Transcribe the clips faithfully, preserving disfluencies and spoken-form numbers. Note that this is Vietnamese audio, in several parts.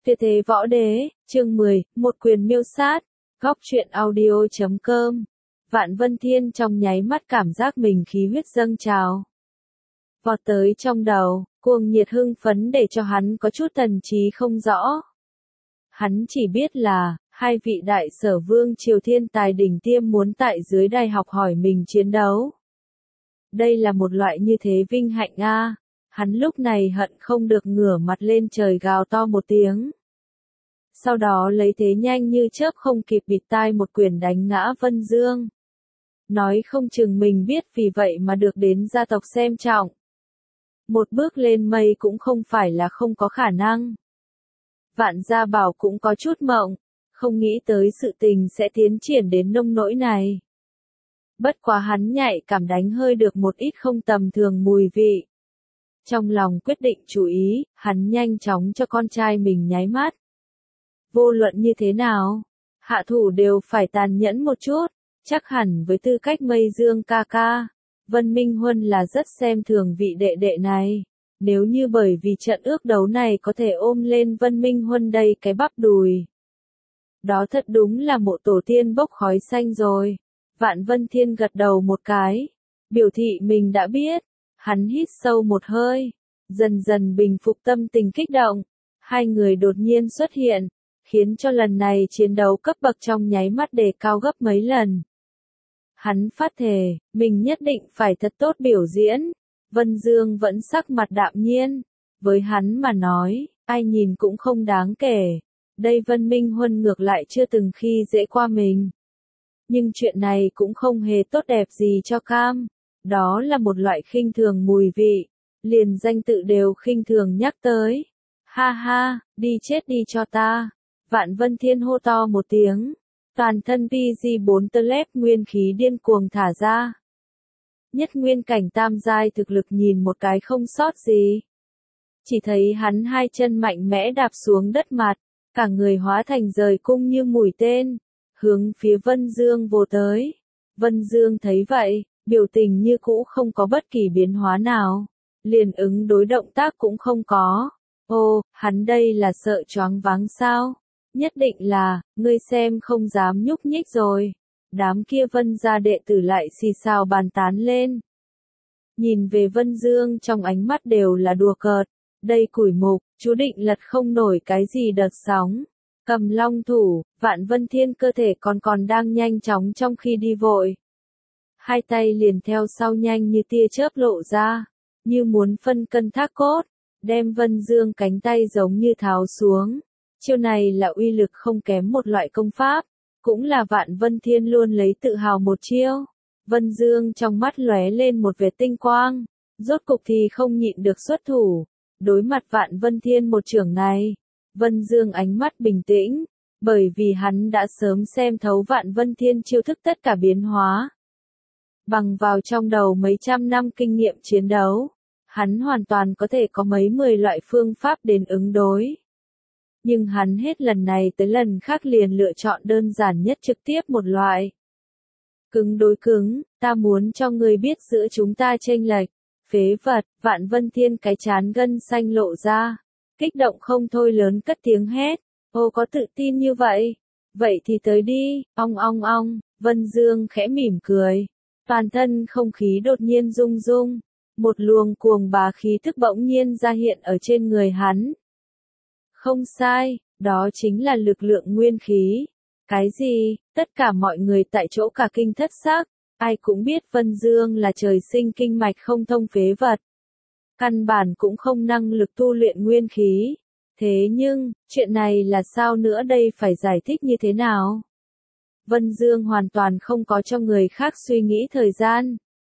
Tuyệt thế võ đế, chương mười, một quyền miêu sát, góc truyện audio chấm com. Vạn Vân Thiên trong nháy mắt cảm giác mình khí huyết dâng trào. Vọt tới trong đầu, cuồng nhiệt hưng phấn để cho hắn có chút thần trí không rõ. Hắn chỉ biết là, hai vị đại sở vương triều thiên tài đỉnh tiêm muốn tại dưới đài học hỏi mình chiến đấu. Đây là một loại như thế vinh hạnh a. Hắn lúc này hận không được ngửa mặt lên trời gào to một tiếng. Sau đó lấy thế nhanh như chớp không kịp bịt tai một quyền đánh ngã Vân Dương. Nói không chừng mình biết vì vậy mà được đến gia tộc xem trọng. Một bước lên mây cũng không phải là không có khả năng. Vạn Gia Bảo cũng có chút mộng, không nghĩ tới sự tình sẽ tiến triển đến nông nỗi này. Bất quá hắn nhạy cảm đánh hơi được một ít không tầm thường mùi vị. Trong lòng quyết định chú ý, hắn nhanh chóng cho con trai mình nháy mắt. Vô luận như thế nào, hạ thủ đều phải tàn nhẫn một chút, chắc hẳn với tư cách Mây Dương ca ca, Vân Minh Huân là rất xem thường vị đệ đệ này. Nếu như bởi vì trận ước đấu này có thể ôm lên Vân Minh Huân đây cái bắp đùi. Đó thật đúng là mộ tổ tiên bốc khói xanh rồi. Vạn Vân Thiên gật đầu một cái, biểu thị mình đã biết. Hắn hít sâu một hơi, dần dần bình phục tâm tình kích động. Hai người đột nhiên xuất hiện, khiến cho lần này chiến đấu cấp bậc trong nháy mắt đề cao gấp mấy lần. Hắn phát thề, mình nhất định phải thật tốt biểu diễn. Vân Dương vẫn sắc mặt đạm nhiên. Với hắn mà nói, ai nhìn cũng không đáng kể. Đây Vân Minh Huân ngược lại chưa từng khi dễ qua mình. Nhưng chuyện này cũng không hề tốt đẹp gì cho Cam. Đó là một loại khinh thường mùi vị. Liền danh tự đều khinh thường nhắc tới. Ha ha, đi chết đi cho ta. Vạn Vân Thiên hô to một tiếng. Toàn thân pê giê bốn Tlep nguyên khí điên cuồng thả ra. Nhất nguyên cảnh tam giai thực lực nhìn một cái không sót gì. Chỉ thấy hắn hai chân mạnh mẽ đạp xuống đất mặt, cả người hóa thành rời cung như mũi tên, hướng phía Vân Dương vồ tới. Vân Dương thấy vậy, biểu tình như cũ không có bất kỳ biến hóa nào, liền ứng đối động tác cũng không có. Ô, hắn đây là sợ choáng váng sao? Nhất định là, ngươi xem không dám nhúc nhích rồi. Đám kia Vân gia đệ tử lại xì xào bàn tán lên. Nhìn về Vân Dương trong ánh mắt đều là đùa cợt. Đây củi mục, chú định lật không nổi cái gì đợt sóng. Cầm long thủ, Vạn Vân Thiên cơ thể còn còn đang nhanh chóng trong khi đi vội. Hai tay liền theo sau nhanh như tia chớp lộ ra, như muốn phân cân thác cốt, đem Vân Dương cánh tay giống như tháo xuống. Chiêu này là uy lực không kém một loại công pháp, cũng là Vạn Vân Thiên luôn lấy tự hào một chiêu. Vân Dương trong mắt lóe lên một vệt tinh quang, rốt cục thì không nhịn được xuất thủ. Đối mặt Vạn Vân Thiên một chưởng này, Vân Dương ánh mắt bình tĩnh, bởi vì hắn đã sớm xem thấu Vạn Vân Thiên chiêu thức tất cả biến hóa. Bằng vào trong đầu mấy trăm năm kinh nghiệm chiến đấu, hắn hoàn toàn có thể có mấy mười loại phương pháp đến ứng đối. Nhưng hắn hết lần này tới lần khác liền lựa chọn đơn giản nhất trực tiếp một loại. Cứng đối cứng, ta muốn cho ngươi biết giữa chúng ta chênh lệch. Phế vật, Vạn Vân Thiên cái chán gân xanh lộ ra. Kích động không thôi lớn cất tiếng hét. Ô có tự tin như vậy? Vậy thì tới đi, ong ong ong. Vân Dương khẽ mỉm cười. Toàn thân không khí đột nhiên rung rung. Một luồng cuồng bá khí thức bỗng nhiên ra hiện ở trên người hắn. Không sai, đó chính là lực lượng nguyên khí. Cái gì? Tất cả mọi người tại chỗ cả kinh thất xác. Ai cũng biết Vân Dương là trời sinh kinh mạch không thông phế vật. Căn bản cũng không năng lực tu luyện nguyên khí. Thế nhưng, chuyện này là sao nữa đây phải giải thích như thế nào? Vân Dương hoàn toàn không có cho người khác suy nghĩ thời gian.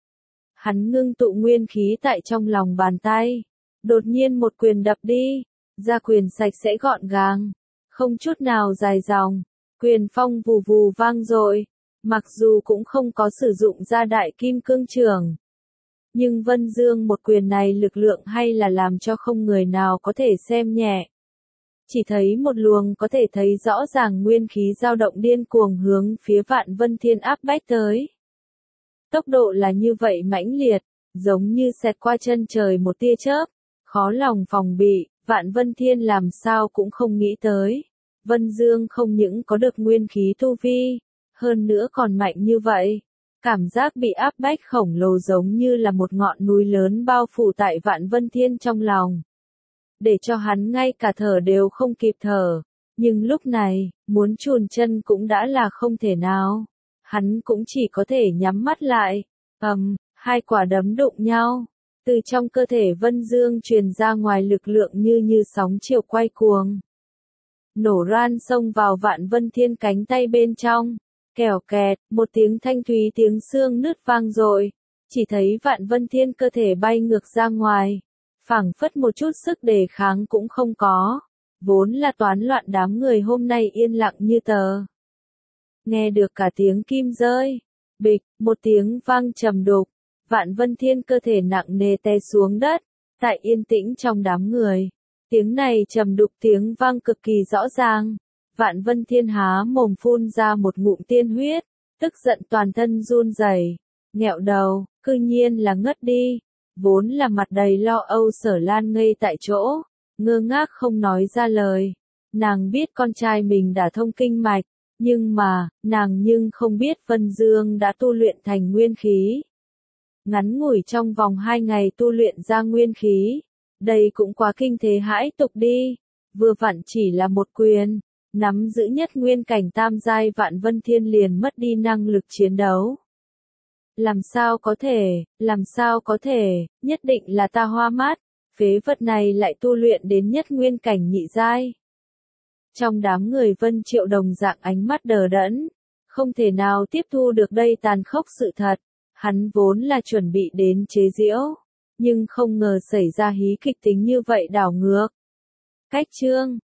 Hắn ngưng tụ nguyên khí tại trong lòng bàn tay. Đột nhiên một quyền đập đi. Ra quyền sạch sẽ gọn gàng. Không chút nào dài dòng. Quyền phong vù vù vang dội. Mặc dù cũng không có sử dụng ra đại kim cương trường. Nhưng Vân Dương một quyền này lực lượng hay là làm cho không người nào có thể xem nhẹ. Chỉ thấy một luồng có thể thấy rõ ràng nguyên khí dao động điên cuồng hướng phía Vạn Vân Thiên áp bách tới. Tốc độ là như vậy mãnh liệt, giống như xẹt qua chân trời một tia chớp, khó lòng phòng bị. Vạn Vân Thiên làm sao cũng không nghĩ tới. Vân Dương không những có được nguyên khí tu vi, hơn nữa còn mạnh như vậy. Cảm giác bị áp bách khổng lồ giống như là một ngọn núi lớn bao phủ tại Vạn Vân Thiên trong lòng. Để cho hắn ngay cả thở đều không kịp thở. Nhưng lúc này, muốn chùn chân cũng đã là không thể nào. Hắn cũng chỉ có thể nhắm mắt lại. Ầm, hai quả đấm đụng nhau. Từ trong cơ thể Vân Dương truyền ra ngoài lực lượng như như sóng chiều quay cuồng. Nổ ran xông vào Vạn Vân Thiên cánh tay bên trong. Kèo kẹt, một tiếng thanh thúy tiếng xương nứt vang dội. Chỉ thấy Vạn Vân Thiên cơ thể bay ngược ra ngoài. Phảng phất một chút sức đề kháng cũng không có. Vốn là toán loạn đám người hôm nay yên lặng như tờ. Nghe được cả tiếng kim rơi. Bịch, một tiếng vang trầm đục. Vạn Vân Thiên cơ thể nặng nề té xuống đất. Tại yên tĩnh trong đám người. Tiếng này trầm đục tiếng vang cực kỳ rõ ràng. Vạn Vân Thiên há mồm phun ra một ngụm tiên huyết. Tức giận toàn thân run rẩy, nghẹo đầu, cư nhiên là ngất đi. Vốn là mặt đầy lo âu Sở Lan ngây tại chỗ. Ngơ ngác không nói ra lời. Nàng biết con trai mình đã thông kinh mạch. Nhưng mà, nàng nhưng không biết Vân Dương đã tu luyện thành nguyên khí. Ngắn ngủi trong vòng hai ngày tu luyện ra nguyên khí. Đây cũng quá kinh thế hãi tục đi. Vừa vặn chỉ là một quyền. Nắm giữ nhất nguyên cảnh tam giai Vạn Vân Thiên liền mất đi năng lực chiến đấu. Làm sao có thể, làm sao có thể, nhất định là ta hoa mắt. Phế vật này lại tu luyện đến nhất nguyên cảnh nhị giai. Trong đám người Vân Triệu đồng dạng ánh mắt đờ đẫn. Không thể nào tiếp thu được đây tàn khốc sự thật. Hắn vốn là chuẩn bị đến chế giễu. Nhưng không ngờ xảy ra hí kịch tính như vậy đảo ngược. Cách chương